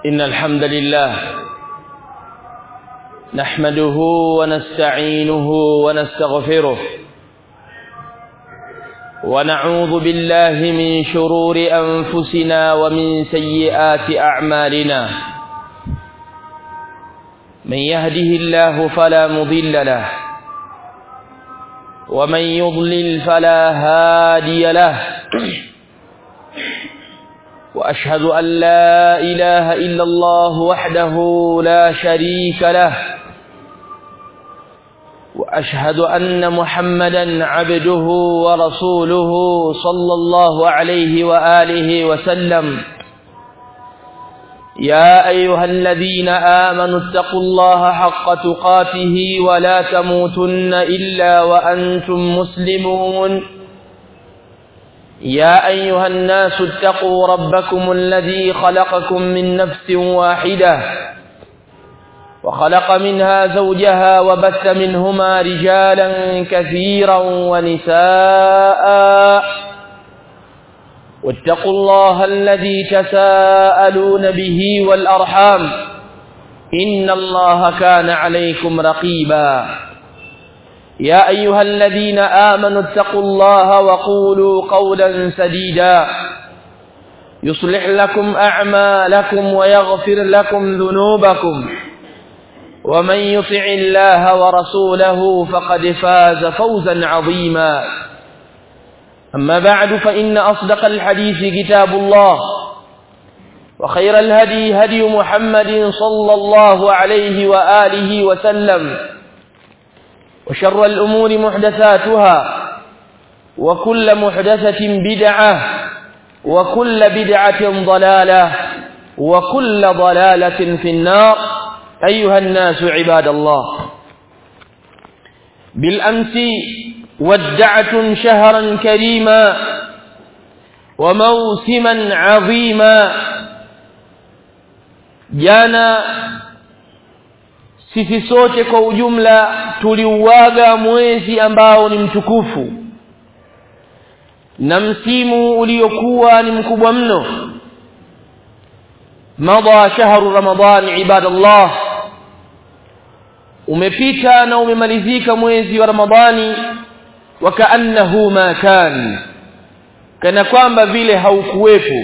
إن الحمد لله نحمده ونستعينه ونستغفره ونعوذ بالله من شرور أنفسنا ومن سيئات أعمالنا من يهده الله فلا مضل له ومن يضلل فلا هادي له وأشهد أن لا إله إلا الله وحده لا شريك له وأشهد أن محمدا عبده ورسوله صلى الله عليه وآله وسلم يا أيها الذين آمنوا اتقوا الله حق تقاته ولا تموتن إلا وأنتم مسلمون يا أيها الناس اتقوا ربكم الذي خلقكم من نفس واحدة وخلق منها زوجها وبث منهما رجالا كثيرا ونساء واتقوا الله الذي تساءلون به والأرحام إن الله كان عليكم رقيبا يا أيها الذين آمنوا اتقوا الله وقولوا قولا سديدا يصلح لكم أعمالكم ويغفر لكم ذنوبكم ومن يطع الله ورسوله فقد فاز فوزا عظيما أما بعد فإن أصدق الحديث كتاب الله وخير الهدي هدي محمد صلى الله عليه وآله وسلم وشر الأمور محدثاتها وكل محدثة بدعة وكل بدعة ضلالة وكل ضلالة في النار أيها الناس عباد الله بالأمس ودعتم شهرا كريما وموسما عظيما جانا sisi sote kwa ujumla tuliuaga mwezi ambao ni mtukufu na msimu uliokuwa ni mkubwa mno. Madha shahru Ramadhan ibadallah, umepita na umemalizika mwezi wa Ramadhani wakaannahu ma kan, kana kwamba vile haukuwepo.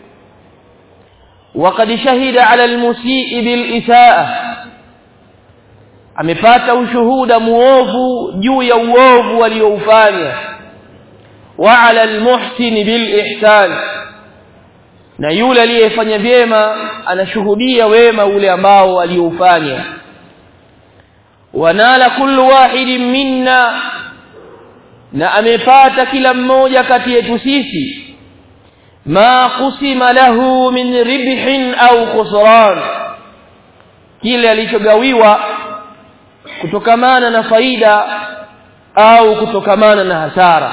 Waqad shahida ala almusii bil isaa, amepata ushuhuda muovu juu ya uovu alioufanya. Wa ala almuhsin bil ihsan, na yule aliyefanya vyema anashuhudia wema ule ambao alioufanya. Wanala kullu wahidin minna, na amepata kila mmoja kati yetu sisi ma qusima lahu min ribhin au khusran, kile alichogawiwa kutokamana na faida au kutokamana na hasara.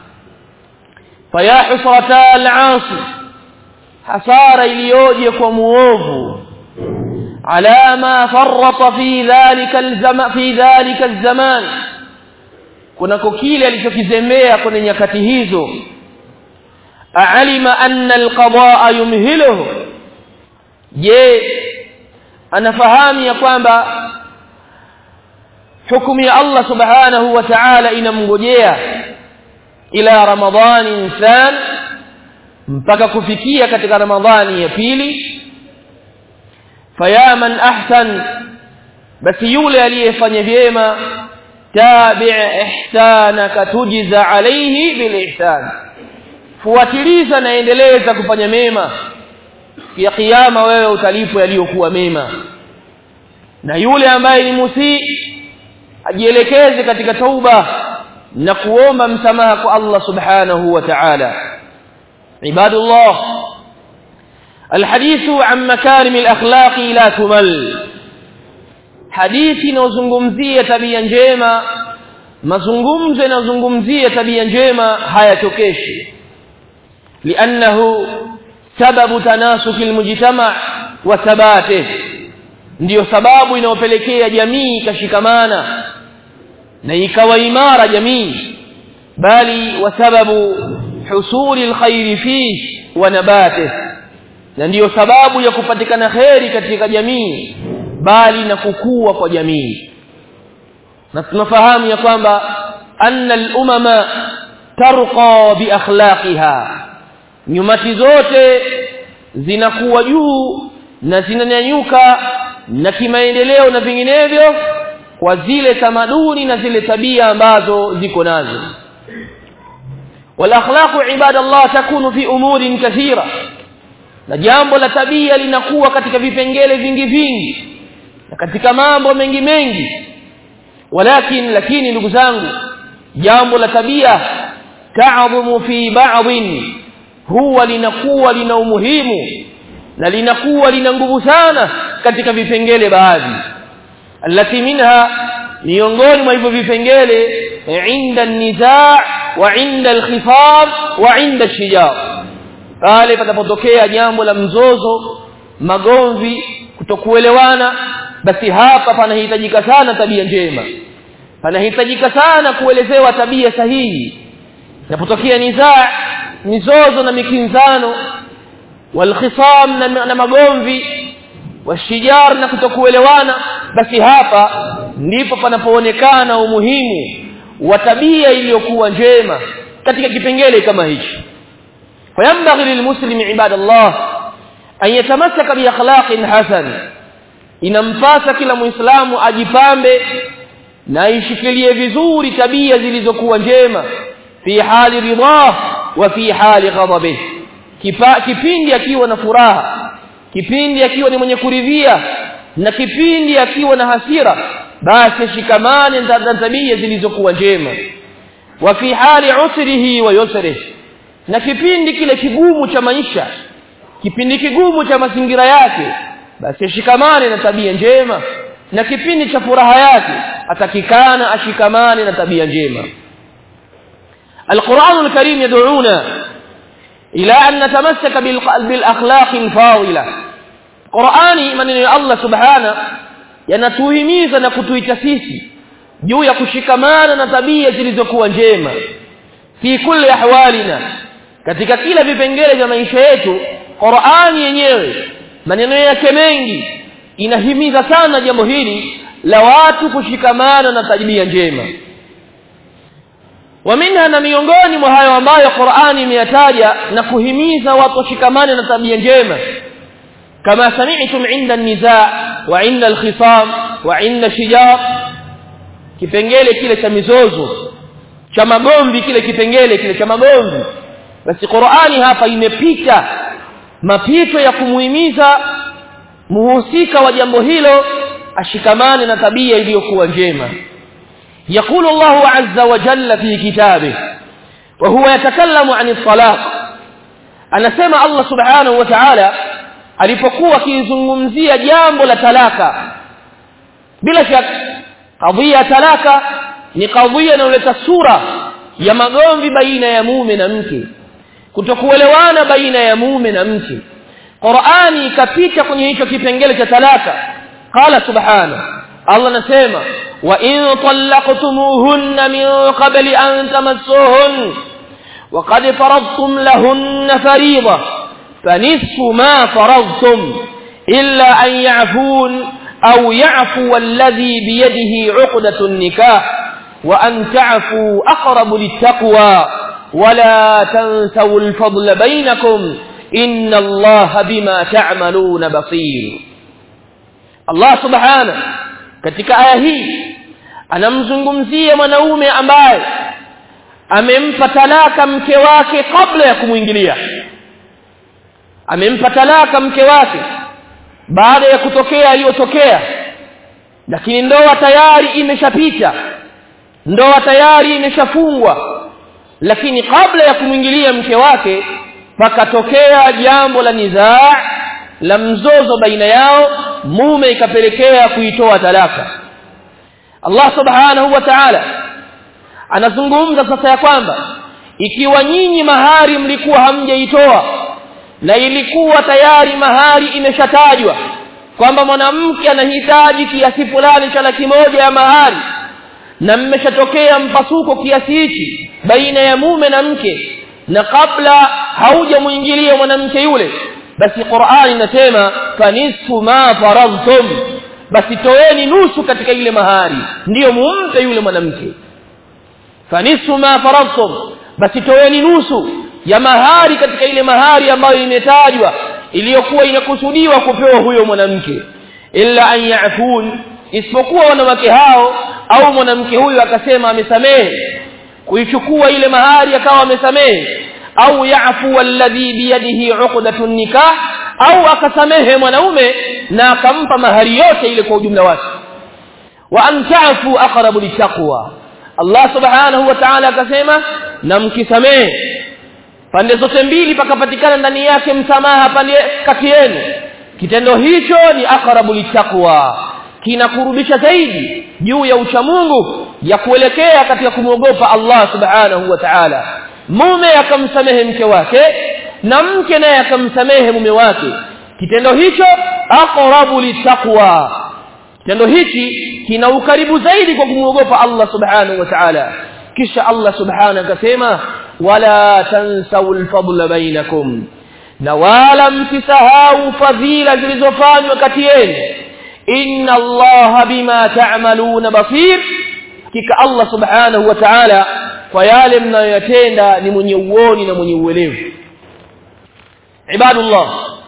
Faya husrata al-asi, hasara iliyoje kwa muovu, ala ma farrata fi dhalika al-zaman, kunako kile alichokizembea kwenye nyakati hizo. Aalima anna al-qadaa yumhiluhu, je, anafahamu ya kwamba hukumu ya Allah subhanahu wa ta'ala inamngojea ila Ramadhani insan, mpaka kufikia katika Ramadhani ya pili. Faya man ahsan, basi yule aliyefanya vyema, tabi' ihsanaka tujza alayhi bil ihsan, fuatiliza na endeleza kufanya mema, ya kiyama wewe utalipwa yaliyokuwa mema. Na yule ambaye ni musii ajielekeze katika tauba na kuomba msamaha kwa Allah subhanahu wa ta'ala. Ibadullah, alhadithu an makarim alakhlaq la tumal, hadithi inazungumzia tabia njema, mazungumzo yanazungumzia tabia njema hayachokeshi. Liannahu sababu tanasuki almujtama wa thabatihi, ndio sababu inayopelekea jamii kashikamana na ikawa imara jamii, bali wa sababu husuli alkhair fihi wa nabatihi, na ndiyo sababu ya kupatikana kheri katika jamii bali na kukua kwa jamii. Na tunafahamu ya kwamba anna al-umama tarqa bi akhlaqiha, nyumati zote zinakuwa juu na zinanyanyuka na kimaendeleo na vinginevyo kwa zile tamaduni na zile tabia ambazo ziko nazo. wal akhlaqu ibadallah takunu fi umurin kathira, na jambo la tabia linakuwa katika vipengele vingi vingi na katika mambo mengi mengi. lakini ndugu zangu, jambo la tabia ta'dhumu fi ba'dhin, huwa linakuwa lina umuhimu na linakuwa lina nguvu sana katika vipengele baadhi. Allati minha, miongoni mwa hivyo vipengele, inda an-nizaa wa inda al-khifaf wa inda ash-shijar, pale patapotokea jambo la mzozo, magomvi, kutokuelewana, basi hapa panahitajika sana tabia njema, panahitajika sana kuelezewa tabia sahihi. Inapotokea nizaa, mizozo na mikinzano, wal khisam na magomvi, washijar na kutokuelewana, basi hapa ndipo panapoonekana umuhimu wa tabia iliyokuwa njema katika kipengele kama hichi. fayambaghi lilmuslimi ibadallah an yatamassaka bi akhlaqin hasan, inampasa kila muislamu ajipambe na aishikilie vizuri tabia zilizokuwa njema, fi hali ridha wa fi hali ghadabih, kipindi akiwa na furaha, kipindi akiwa ni mwenye kuridhia, na kipindi akiwa na hasira, basi shikamane na tabia zilizokuwa njema. wa fi hali usrihi wa yusrihi, na kipindi kile kigumu cha maisha, kipindi kigumu cha mazingira yake, basi shikamane na tabia njema, na kipindi cha furaha yake atakikana ashikamane na tabia njema. القرآن الكريم يدعونا إلى أن نتمسك بالأخلاق الفاضلة. قرآني من الله سبحانه yanatuhimiza na kutuita sisi juu ya kushikamana na tabia zilizokuwa njema fi kulli ahwalina, katika kila vipengele vya maisha yetu. Qur'ani yenyewe maneno yake mengi inahimiza sana jambo hili la watu kushikamana na tabia njema. wa minha, na miongoni mwa hayo ambayo Qur'ani imeyataja na kuhimiza watu kushikamana na tabia njema, kama sami'tum 'inda an-nizaa wa 'inda al-khisam wa 'inda shijar, kipengele kile cha mizozo, cha magomvi, kile kipengele kile cha magomvi, basi Qur'ani hapa imepita mapito ya kumuhimiza muhusika wa jambo hilo ashikamane na tabia iliyokuwa njema. يقول الله عز وجل في كتابه وهو يتكلم عن الطلاق، anasema Allah subhanahu wa ta'ala alipokuwa akizungumzia jambo la talaka. Bila shaka kadhia talaka ni kadhia inayoleta sura ya magomvi baina ya mume na mke, kutokuelewana baina ya mume na mke. Qur'ani ikapita kwenye hicho kipengele cha talaka. Qala subhanahu, Allah anasema wa in talaqtumuhunna min qabli an tamassuhun wa qad faradtum lahunna fariida fanisfu ma faradtum illa an ya'fun aw ya'fu alladhi bi yadihi 'uqdatu an-nikah wa an ta'fu aqrabu lit-taqwa wa la tansaw al-fadla bainakum inna Allaha bima ta'maluna basir. Allah subhanahu katika aya hii anamzungumzia mwanaume ambaye amempa talaka mke wake kabla ya kumuingilia. Amempa talaka mke wake baada ya kutokea aliyotokea, lakini ndoa tayari imeshapita, ndoa tayari imeshafungwa, lakini kabla ya kumuingilia mke wake pakatokea jambo la nizaa, la mzozo baina yao, mume ikapelekea kuitoa talaka. Allah subhanahu wa ta'ala anazungumza sasa ya kwamba ikiwa nyinyi mahari mlikuwa hamjaitoa na ilikuwa tayari mahari imeshatajwa kwamba mwanamke anahitaji kiasi fulani cha 100,000 ya mahari, na mmeshatokea mpasuko kiasi hichi baina ya mume na mke, na kabla haujamuingilia mwanamke yule, basi Qur'ani inasema fanisfu ma faradtum, basi toeni nusu katika ile mahari ndiyo mumpe yule mwanamke. Fanisfu ma faradtum, basi toeni nusu ya mahari katika ile mahari ambayo imetajwa iliyokuwa inakusudiwa kupewa huyo mwanamke. Illa an ya'fun, isipokuwa wanawake hao au mwanamke huyo akasema amesamehe kuichukua ile mahari akawa amesamehe, au ya'fu alladhi biyadihi 'uqdatun nikah, au akasamehe mwanaume na akampa mahari yote ile kwa ujumla wake. Wa an ta'fu aqrabu littaqwa, Allah subhanahu wa ta'ala akasema na mkisamehe pande zote mbili pakapatikana ndani yake msamaha pande kati yenu, kitendo hicho ni aqrabu littaqwa, kinakurudisha zaidi juu ya uchamungu ya kuelekea katika kumwogopa Allah subhanahu wa ta'ala. Mume akamsamehe mke wake na mke naye akamsamehe mume wake, kitendo hicho aqrabu littaqwa, kitendo hichi kina ukaribu zaidi kwa kumwogopa Allah subhanahu wa ta'ala. Kisha Allah subhanahu akasema wala tansawul fadla bainakum, na wala msisahau fadhila zilizofanywa kati yenu. Inna Allaha bima ta'maluna basir, kika Allah subhanahu wa ta'ala kwa yale mnayoyatenda ni mwenye uoni na mwenye uelevu. Ibadullah,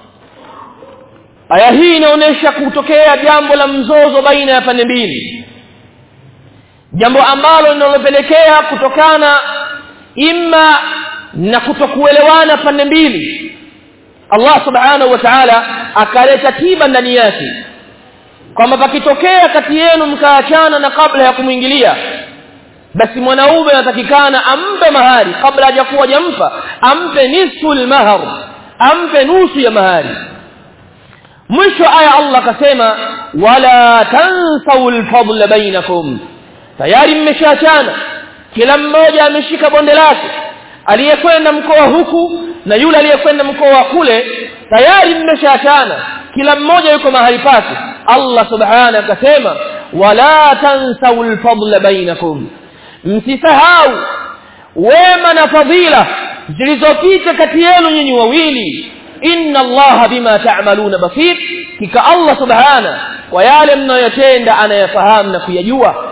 aya hii inaonyesha kutokea jambo la mzozo baina ya pande mbili, jambo ambalo linalopelekea kutokana imma na kutokuelewana pande mbili. Allah subhanahu wa ta'ala akaleta tiba ndani yake kwamba pakitokea kati yenu mkaachana na kabla ya kumuingilia, basi mwanaume anatakikana ampe mahari kabla hajakuwa hajampa, ampe nisful mahar, ampe nusu ya mahari. Mwisho aya Allah akasema wala tansawul fadla bainakum, tayari mmeshaachana, kila mmoja ameshika bonde lake, aliyekwenda mkoa huku na yule aliyekwenda mkoa kule, tayari mmeshaachana, kila mmoja yuko mahali pake. Allah subhanahu akasema wala tansawul fadla bainakum, msisahau wema na fadhila zilizopita kati yenu nyinyi wawili. Inna Allaha bima ta'maluna basir, kika Allah subhanahu wa yale mnayotenda anayafahamu na kuyajua.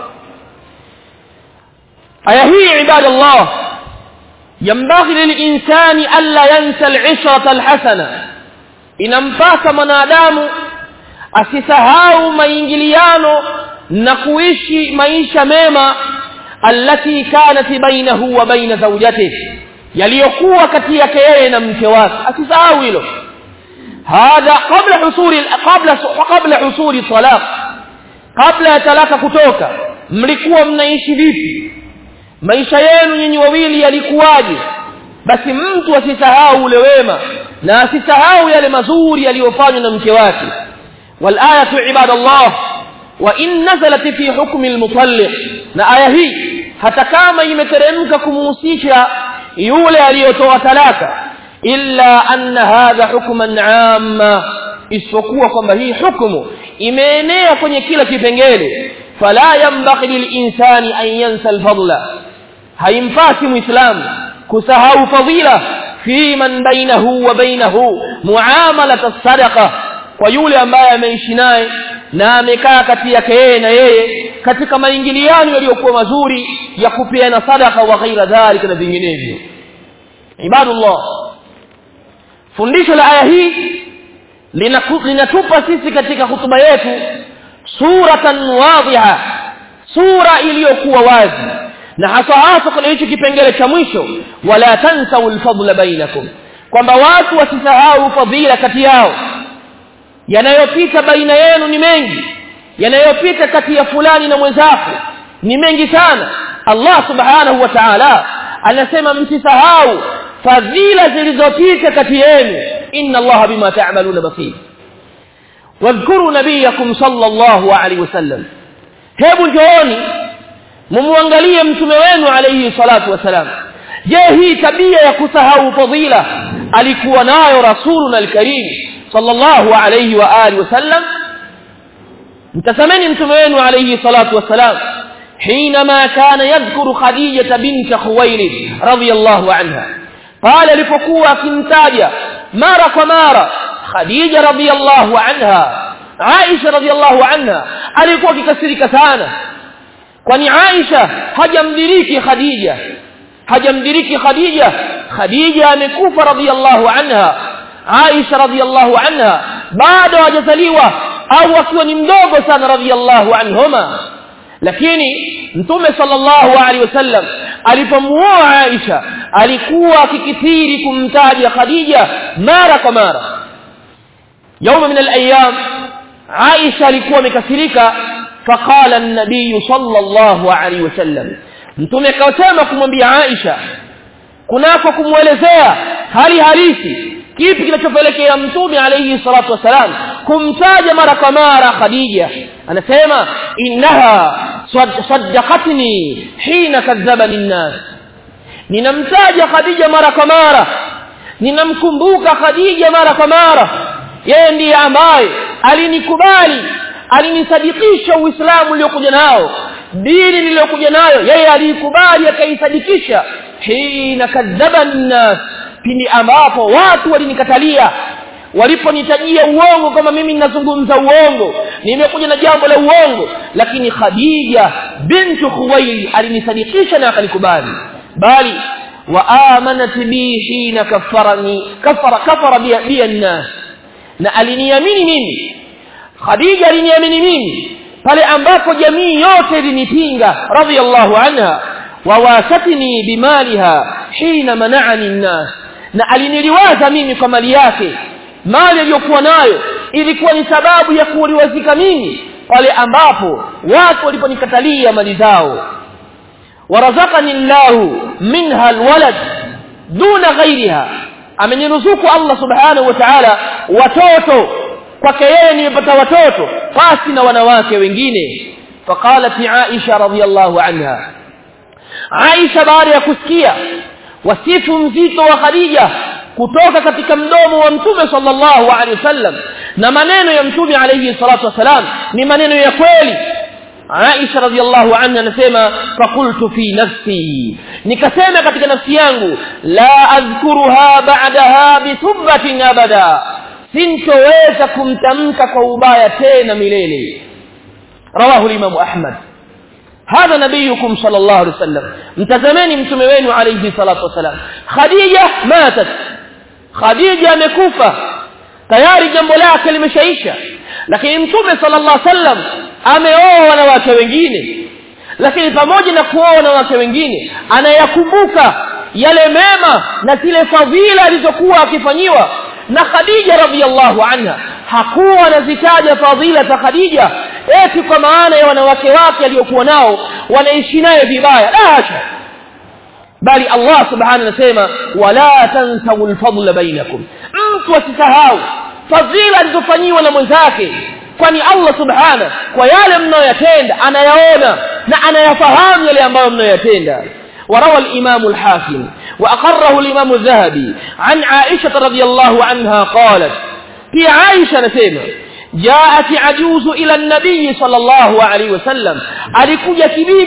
aya hii ibadallah yambaghi lilinsani alla yansa al-'ishrata al-hasana, inampasa mwanadamu asisahau maingiliano na kuishi maisha mema allati kanat bainahu wa baina zawjatihi, yaliyokuwa kati yake yeye na mke wake, asisahau hilo. Hadha qabla husuli talaq, kabla ya talaka kutoka mlikuwa mnaishi vipi, maisha yenu nyinyi wawili yalikuwaje? Basi mtu asisahau ule wema na asisahau yale mazuri yaliyofanywa na mke wake. Wal ayatu ibadallah wa in nazalat fi hukmi al-mutalliq, na aya hii hata kama imeteremka kumhusisha yule aliyotoa talaka, illa anna hadha hukman amma, isipokuwa kwamba hii hukumu imeenea kwenye kila kipengele. Fala yanbaghi lilinsani an yansa al-fadla, haimpasi muislamu kusahau fadhila fi man bainahu wa bainahu muamalat as-sadaqa, kwa yule ambaye ameishi naye na amekaa kati yake yeye na yeye katika maingiliano yaliyokuwa mazuri ya kupeana sadaka wa ghaira dhalika na vinginevyo. Ibadullah, fundisho la aya hii linatupa sisi katika hutuba yetu suratan wadhiha, sura iliyokuwa wazi, na hasa kwenye hicho kipengele cha mwisho wala tansawul fadla bainakum, kwamba watu wasisahau fadhila kati yao. Yanayopita baina yenu ni mengi, yanayopita kati ya fulani na mwenzake ni mengi sana. Allah subhanahu wa ta'ala anasema msisahau fadhila zilizopita kati yenu. Inna Allaha bima ta'maluna basir. Wadhkuru nabiyakum sallallahu alayhi wasallam, hebu njooni mumwangalie mtume wenu alayhi salatu wasalam. Je, hii tabia ya kusahau fadhila alikuwa nayo rasuluna al-karim sallallahu alayhi wa alihi wasallam? mtasameni mtume wenu alayhi salatu wasalam حينما كان يذكر خديجة بنت خويلد رضي الله عنها, قال alipokuwa akimtaja mara kwa mara Khadija radhiyallahu anha, Aisha radhiyallahu anha alikuwa akikasirika sana, kwani Aisha hajamdiriki Khadija. Khadija amekufa radhiyallahu anha, Aisha radhiyallahu anha bado hajazaliwa au akiwa ni mdogo sana radhiyallahu anhuma. Lakini Mtume sallallahu alaihi wasallam alipomuoa Aisha alikuwa akikithiri kumtaja Khadija mara kwa mara. Yawma min al-ayyam Aisha alikuwa amekasirika, faqala an-nabiy sallallahu alaihi wasallam, Mtume akasema kumwambia Aisha kunako kumwelezea hali halisi kipi kinachopelekea Mtume alayhi salatu wasalam kumtaja mara kwa mara Khadija. Anasema innaha saddaqatni hina kadhabani an-nas, ninamtaja Khadija mara kwa mara, ninamkumbuka Khadija mara kwa mara. Yeye ndiye ambaye alinikubali, alinisadikisha Uislamu uliokuja nao, dini niliyokuja nayo yeye alikubali akaisadikisha. Hina kadhabani an-nas, pindi ambapo watu walinikatalia, waliponitajia uongo kama mimi ninazungumza uongo, nimekuja na jambo la uongo, lakini Khadija bintu Khuwaylid alinisadikisha na akanikubali. Bali wa amanat bi hina kafara bi an-nas, na aliniamini mimi, Khadija aliniamini mimi pale ambapo jamii yote ilinipinga radhiyallahu anha. Wa wasatni bimaliha hina mana'ani an-nas, na aliniliwaza mimi kwa mali yake. Mali aliyokuwa nayo ilikuwa ni sababu ya kuliwazika mimi pale ambapo watu waliponikatalia mali zao. Warazaqani Allahu minha alwalad duna ghayriha, ameniruzuku Allah subhanahu wa ta'ala watoto, kwake yeye nimepata watoto pasi na wanawake wengine. Faqalat Aisha radhiyallahu anha, Aisha baada ya kusikia wasifu mzito wa Khadija kutoka katika mdomo wa Mtume sallallahu alaihi wasallam, na maneno ya Mtume alayhi salatu wasalam ni maneno ya kweli, Aisha radhiyallahu anha anasema faqultu fi nafsi, nikasema katika nafsi yangu, la adhkuruha ba'daha bi thubbatin abada, sintoweza kumtamka kwa ubaya tena milele. Rawahu al-Imam Ahmad. Hadha nabiyukum sallallahu alaihi wasallam, mtazameni mtume wenu alayhi salatu wasalam. Khadija matat, Khadija amekufa tayari, jambo lake limeshaisha, lakini mtume sallallahu alaihi wasallam ameoa wanawake wengine. Lakini pamoja na kuoa wanawake wengine anayakumbuka yale mema na zile fadhila alizokuwa akifanyiwa na Khadija radhiyallahu anha. Hakuwa anazitaja fadhila za Khadija eti kwa maana ya wanawake wake aliokuwa nao wanaishi naye vibaya, la hasha, bali Allah subhanahu anasema wala tansawu alfadla bainakum, mtu asisahau fadhila alizofanyiwa na mwenzake, kwani Allah subhanahu kwa yale mnayoyatenda anayaona na anayafahamu yale ambayo mnayoyatenda. وروى الإمام الحاكم وأقره الإمام الذهبي عن عائشة رضي الله عنها قالت، في عائشة نسيمة جاءت عجوز إلى النبي صلى الله عليه وسلم، alikuja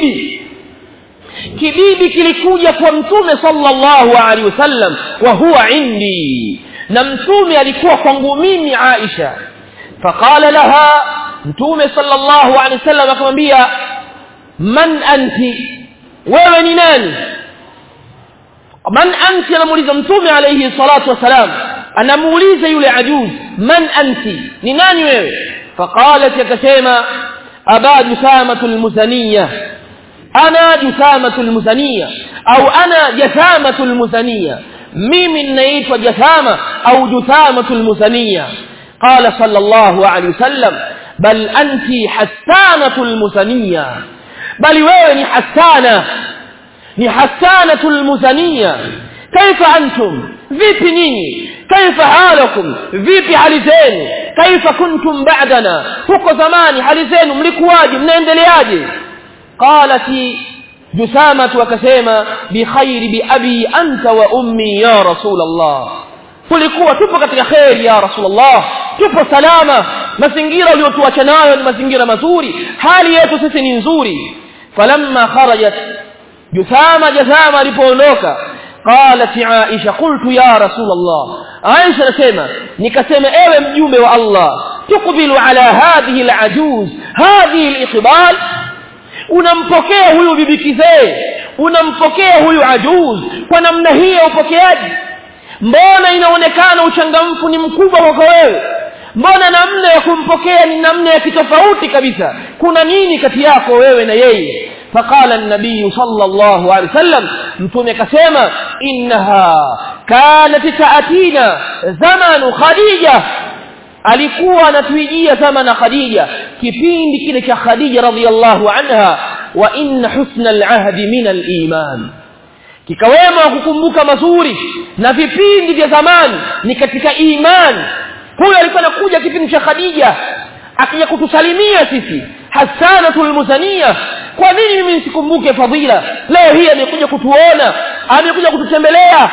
kibibi kilikuja kwa mtume sallallahu alaihi wasallam, wa huwa indi, na mtume alikuwa kwangu mimi Aisha. Faqala laha, mtume sallallahu alaihi wasallam akamwambia, man anti, wewe ni nani? Man anti, anamuuliza mtume alayhi salatu wasalam, anamuuliza yule ajuz, man anti, ni nani wewe? Faqalat, akasema, aba Jusamatul Muzaniyah, ana Jusamatul Muzaniyah, au ana Jasamatul Muzaniyah, mimi ninaitwa Jasama au Jusamatul Muzaniyah. Qala sallallahu alayhi wasallam, bal anti Hassanatul Muzaniyah, bali wewe ni Hassanatul Muzaniyah. Kaifa antum, vipi nyinyi? Kaifa halakum, vipi hali zenu? Kaifa kuntum ba'dana, huko zamani hali zenu mlikuwaje, mnaendeleaje? Qalati Jusama, wakasema, bi khairi bi abi anta wa ummi ya Rasulullah, tulikuwa tupo katika khairi ya Rasulullah, tupo salama, mazingira uliyotuacha nayo ni mazingira mazuri, hali yetu sisi ni nzuri. Falamma kharajat Jusama alipoondoka, qalat Aisha qultu ya Rasulullah, Aisha nasema nikasema ewe mjumbe wa Allah, tukbilu ala hadhihi al-ajuz hadhihi al-iqbal, unampokea huyu bibi kizee, unampokea huyu ajuz kwa namna hii ya upokeaji? Mbona inaonekana uchangamfu ni mkubwa kwako wewe? Mbona namna ya kumpokea ni namna ya kitofauti kabisa? Kuna nini kati yako wewe na yeye? Faqala an-nabiy sallallahu alayhi wasallam, mtume akasema innaha kanat ta'atina zamanu Khadija, alikuwa anatuijia zamana Khadija, kipindi kile cha Khadija radhiyallahu anha, wa inna husna al-ahdi min al-iman, kikawema kukumbuka mazuri na vipindi vya zamani ni katika imani. Huyo alikuwa anakuja kipindi cha Khadija akija kutusalimia sisi Hasanatul Muzaniya. Kwa nini mimi nisikumbuke fadhila? Leo hii amekuja kutuona, amekuja kututembelea.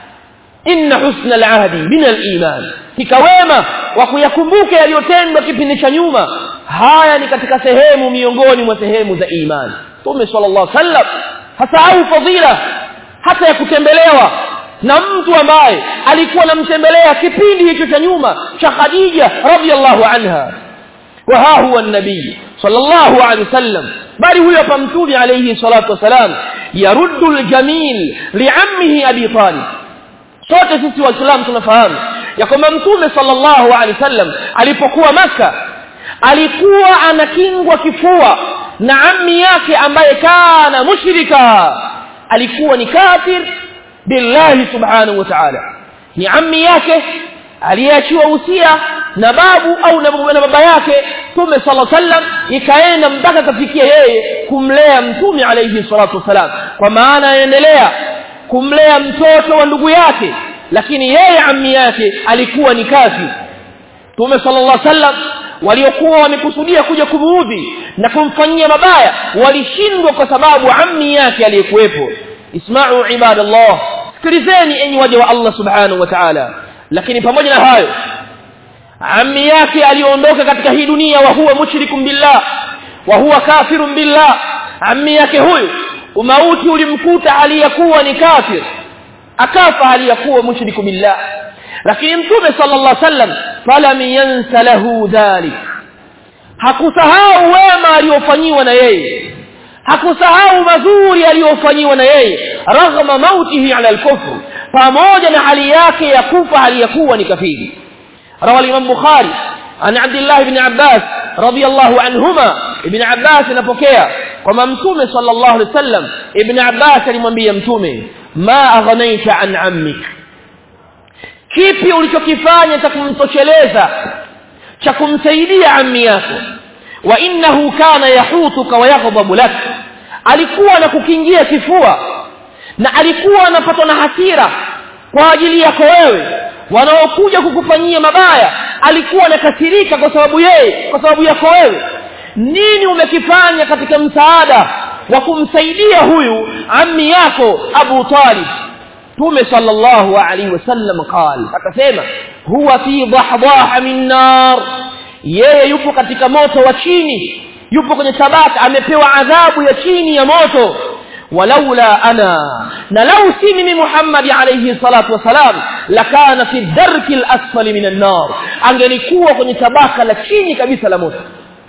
Inna husna al-ahdi min al-iman, kikawema wa kuyakumbuka yaliyotendwa kipindi cha nyuma. Haya ni katika sehemu miongoni mwa sehemu za imani. Mtume sallallahu alaihi wasallam hasahau fadhila hata ya kutembelewa na mtu ambaye alikuwa anamtembelea kipindi hicho cha nyuma cha Khadija radhiyallahu anha. Wa ha huwa an-nabii sallallahu alaihi wasallam, bali huyo hapa mtume alayhi salatu wasalam yaruddu al-jamil li'ammihi Abi Talib. Sote sisi waislamu tunafahamu ya kwamba mtume sallallahu alaihi wasallam alipokuwa Makka alikuwa anakingwa kifua na ammi yake ambaye kana mushrika, alikuwa ni kafir billahi subhanahu wa ta'ala. Ni ammi yake aliyeachiwa usia na babu au na baba yake. Mtume sallallahu alaihi wasallam ikaenda mpaka kafikia yeye kumlea mtume alayhi salatu wasalam, kwa maana anaendelea kumlea mtoto wa ndugu yake, lakini yeye ammi yake alikuwa ni kafir. Mtume sallallahu alaihi wasallam waliokuwa wamekusudia kuja kumuudhi na kumfanyia mabaya walishindwa kwa sababu ammi yake aliyekuwepo. Isma'u ibadallah, sikilizeni enyi waja wa Allah subhanahu wa ta'ala. Lakini pamoja na hayo, ammi yake aliondoka katika hii dunia wa huwa mushrikun billah wa huwa kafirun billah. Ammi yake huyu umauti ulimkuta aliyakuwa ni kafir, akafa aliyakuwa mushriku billah. Lakini mtume sallallahu alaihi wasallam falam yansa lahu dhalik, hakusahau wema aliyofanywa na yeye, hakusahau mazuri aliyofanywa na yeye, raghma mautihi ala al-kufr, pamoja na hali yake ya kufa aliyakuwa ni kafiri. Rawi al-Imam Bukhari an Abdullah ibn Abbas radiyallahu anhuma, ibn Abbas anapokea kwamba mtume sallallahu alaihi wasallam, ibn Abbas alimwambia mtume, ma aghnaita an ammik, kipi ulichokifanya cha kumtosheleza cha kumsaidia ammi yako? Wa innahu kana yahutuka wa yaghdabu lak, alikuwa anakukingia kifua na alikuwa anapatwa na hasira kwa ajili yako wewe. Wanaokuja kukufanyia mabaya alikuwa anakasirika kwa sababu yeye, kwa sababu yako wewe. Nini umekifanya katika msaada wa kumsaidia huyu ammi yako Abu Talib? Mtume sallallahu alaihi wasallam qala, akasema huwa fi dhahdaha min nar, yeye yupo katika moto wa chini, yupo kwenye tabaka, amepewa adhabu ya chini ya moto. Walaula ana, na lau si mimi Muhammad alayhi salatu wasalam, lakana fi darki al-asfali min an-nar, angelikuwa kwenye tabaka la chini kabisa la moto.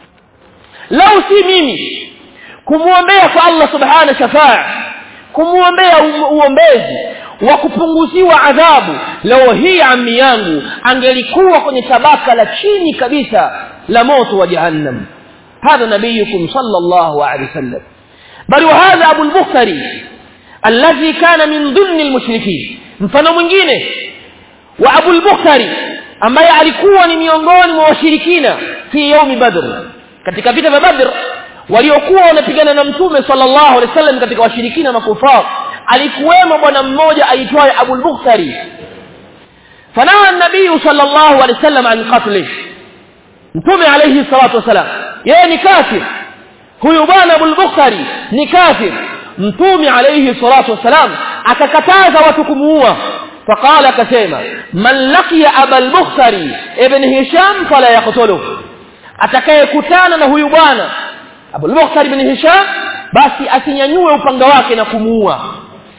Lau si mimi kumuombea kwa Allah subhanahu shafaa, kumuombea uombezi wa kupunguziwa adhabu, leo hii ammi yangu angelikuwa kwenye tabaka la chini kabisa la moto wa jahannam. Hadha nabiyukum sallallahu alayhi wasallam. Bali hadha Abu al-Bukhtari alladhi kana min dhunni al-mushrikin, mfano mwingine wa Abu al-Bukhtari ambaye alikuwa ni miongoni mwa washirikina fi yaumi Badr, katika vita vya Badr waliokuwa wanapigana na mtume sallallahu alaihi wasallam. Katika washirikina makufar alikuwemo bwana mmoja aitwaye Abu al-Bukhtari. Fanaha an-nabii sallallahu alaihi wasallam an qatlihi, mtume alayhi salatu wasalam yeye ni kafir, huyu bwana Abu al-Bukhtari ni kafir. Mtume alayhi salatu wasalam akakataza watu kumuua. Faqala, akasema man laqiya Abu al-Bukhtari ibn Hisham fala yaqtuluhu, atakayekutana na huyu bwana Abu al-Bukhtari ibn Hisham basi asinyanyue upanga wake na kumuua.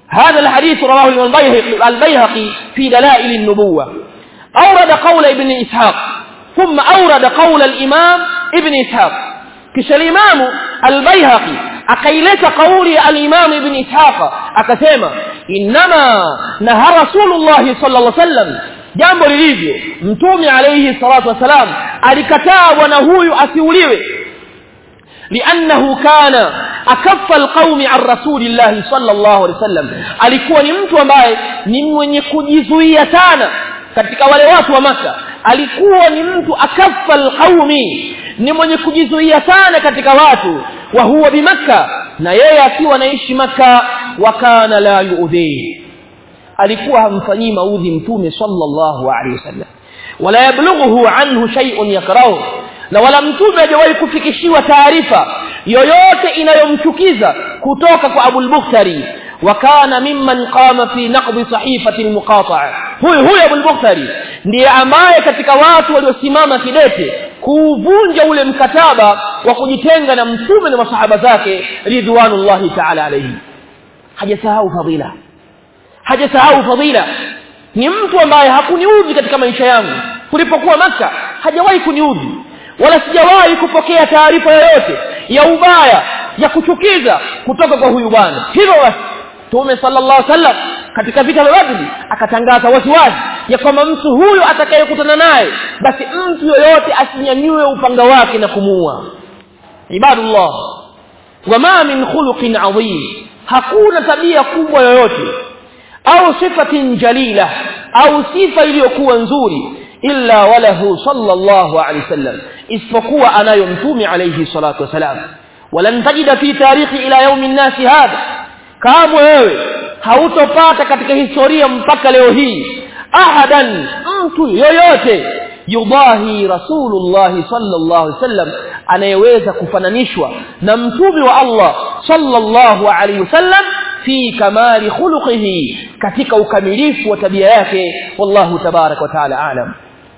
هذا الحديث رواه البيهقي في دلائل النبوة. أورد قول ابن إسحاق ثم أورد قول الإمام ابن إسحاق. كش الإمام البيهقي أقيلت قول الإمام ابن إسحاق أكسيما إنما نهى رسول الله صلى الله عليه وسلم jambo lilivyo mtume alayhi salatu wasalam alikataa bwana huyu asiuliwe li'annahu kana akaffa alqaumi an rasulillahi sallallahu alayhi wasallam, alikuwa ni mtu ambaye ni mwenye kujizuia sana katika wale watu wa Makka. Alikuwa ni mtu akaffa alqaumi, ni mwenye kujizuia sana katika watu, wa huwa bi Makka, na yeye akiwa anaishi Makka. Wa kana la yu'dhi, alikuwa hamfanyii maudhi mtume sallallahu alaihi wasallam, wala yablughu anhu shay'un yakrahu, na wala mtume hajawahi kufikishiwa taarifa yoyote inayomchukiza kutoka kwa Abu al-Bukhtari. Wa kana mimman qama fi naqdi sahifati al-muqata'a, huyu Abu al-Bukhtari ndiye ambaye katika watu waliosimama kidete kuvunja ule mkataba wa kujitenga na mtume na masahaba zake ridwanullahi ta'ala alayhi. Hajasahau fadhila. Ni mtu ambaye hakuniudhi katika maisha yangu kulipokuwa Makka, hajawahi kuniudhi, wala sijawahi kupokea taarifa yoyote ya ubaya ya kuchukiza kutoka kwa huyu bwana. Hivyo basi Mtume sallallahu alaihi wasallam katika vita vya Badr akatangaza waziwazi ya kwamba mtu huyu atakayekutana naye basi mtu yoyote asinyanyue upanga wake na kumuua. Ibadullah, wama min khuluqin adhim, hakuna tabia kubwa yoyote au sifatin jalila au sifa iliyokuwa nzuri illa walahu sallallahu alaihi wasallam, isipokuwa anayo mtume alayhi salatu wasalam. Walan tajida fi tarikhi ila yawmin nasi hadha, kama wewe hautopata katika historia mpaka leo hii ahadan, mtu yoyote yudahi rasulullah sallallahu alaihi wasallam, anayeweza kufananishwa na mtume wa Allah sallallahu alaihi wasallam fi kamali khuluqihi, katika ukamilifu wa tabia yake. Wallahu tabarak wa taala aalam.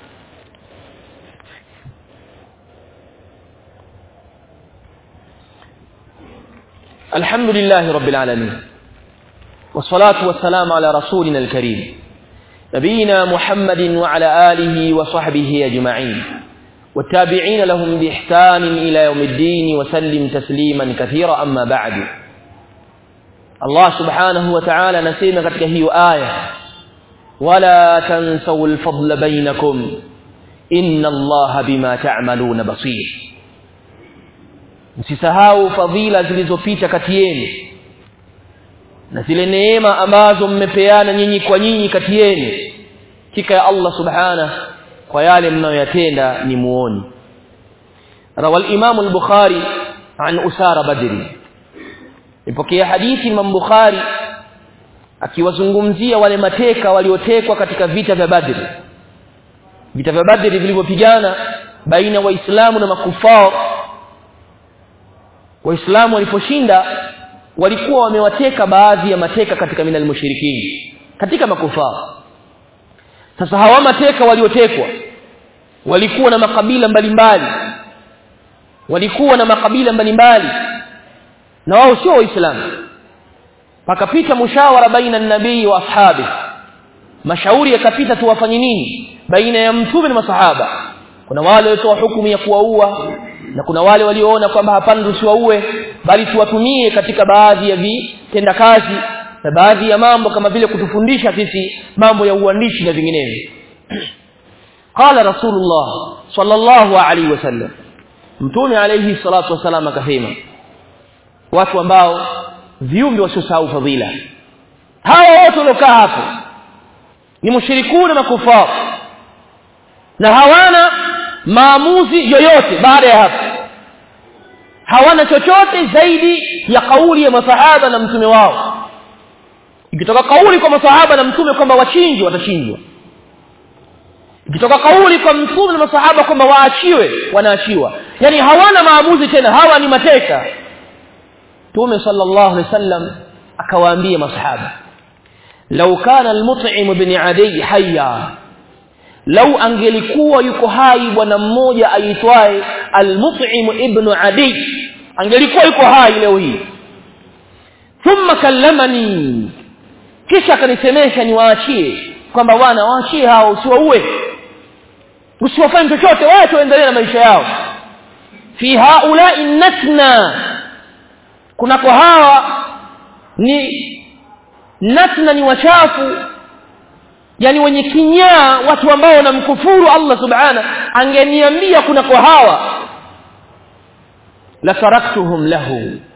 Alhamdulillahi rabbil alamin, wassalatu wassalamu ala rasulina alkarim nabiyina Muhammadin wa ala alihi wa sahbihi ajma'in wattabi'ina lahum biihsanin ila yawmiddin wa sallim tasliman kathira. Amma ba'du, Allah subhanahu wa ta'ala anasema katika hiyo aya, wala tansawul fadla bainakum inna Allaha bima ta'maluna basir, msisahau fadhila zilizopita kati yenu na zile neema ambazo mmepeana nyinyi kwa nyinyi kati yenu, kika ya Allah subhanahu kwa yale mnayoyatenda ni muone. Rawal Imam al-Bukhari an Usara Badri, ipokea hadithi Imam Bukhari akiwazungumzia wale mateka waliotekwa katika vita vya Badri. Vita vya Badri vilivyopigana baina waislamu na makufar. Waislamu waliposhinda walikuwa wamewateka baadhi ya mateka katika minal mushrikin, katika makufar. Sasa hawa mateka waliotekwa walikuwa na makabila mbalimbali, na wao sio waislamu. Pakapita mushawara baina nabii wa ashabi, mashauri yakapita tuwafanye nini baina ya mtume na masahaba. Kuna wale walitoa hukumu ya kuwaua, na kuna wale walioona kwamba hapana, tusiwaue bali tuwatumie katika baadhi ya vitenda kazi na baadhi ya mambo kama vile kutufundisha sisi mambo ya uandishi na vinginevyo. Qala Rasulullah sallallahu alaihi wasallam, mtume alayhi salatu wasallam akasema, watu ambao viumbe wasiosahau fadhila, hawa wote waliokaa hapo ni mushrikuna na kufar, na hawana maamuzi yoyote baada ya hapo, hawana chochote zaidi ya kauli ya masahaba na mtume wao. Ikitoka kauli kwa masahaba na mtume kwamba wachinjwe, watachinjwa. Ikitoka kauli kwa mtume na masahaba kwamba waachiwe, wanaachiwa. Yani hawana maamuzi tena, hawa ni mateka. Mtume sallallahu alaihi wasallam akawaambia masahaba, law kana al-Mut'im ibn Adi hayya, lau angelikuwa yuko hai bwana mmoja aitwaye al-Mut'im ibn Adi, angelikuwa yuko hai leo hii, thumma kallamani, kisha akanisemesha niwaachie kwamba bwana waachie hao usiwaue usiwafanye chochote waache waendelee na maisha yao fi haula'i natna kuna kwa hawa ni natna ni wachafu yani wenye kinyaa watu ambao wanamkufuru Allah subhanahu angeniambia kuna kwa hawa la taraktuhum lahu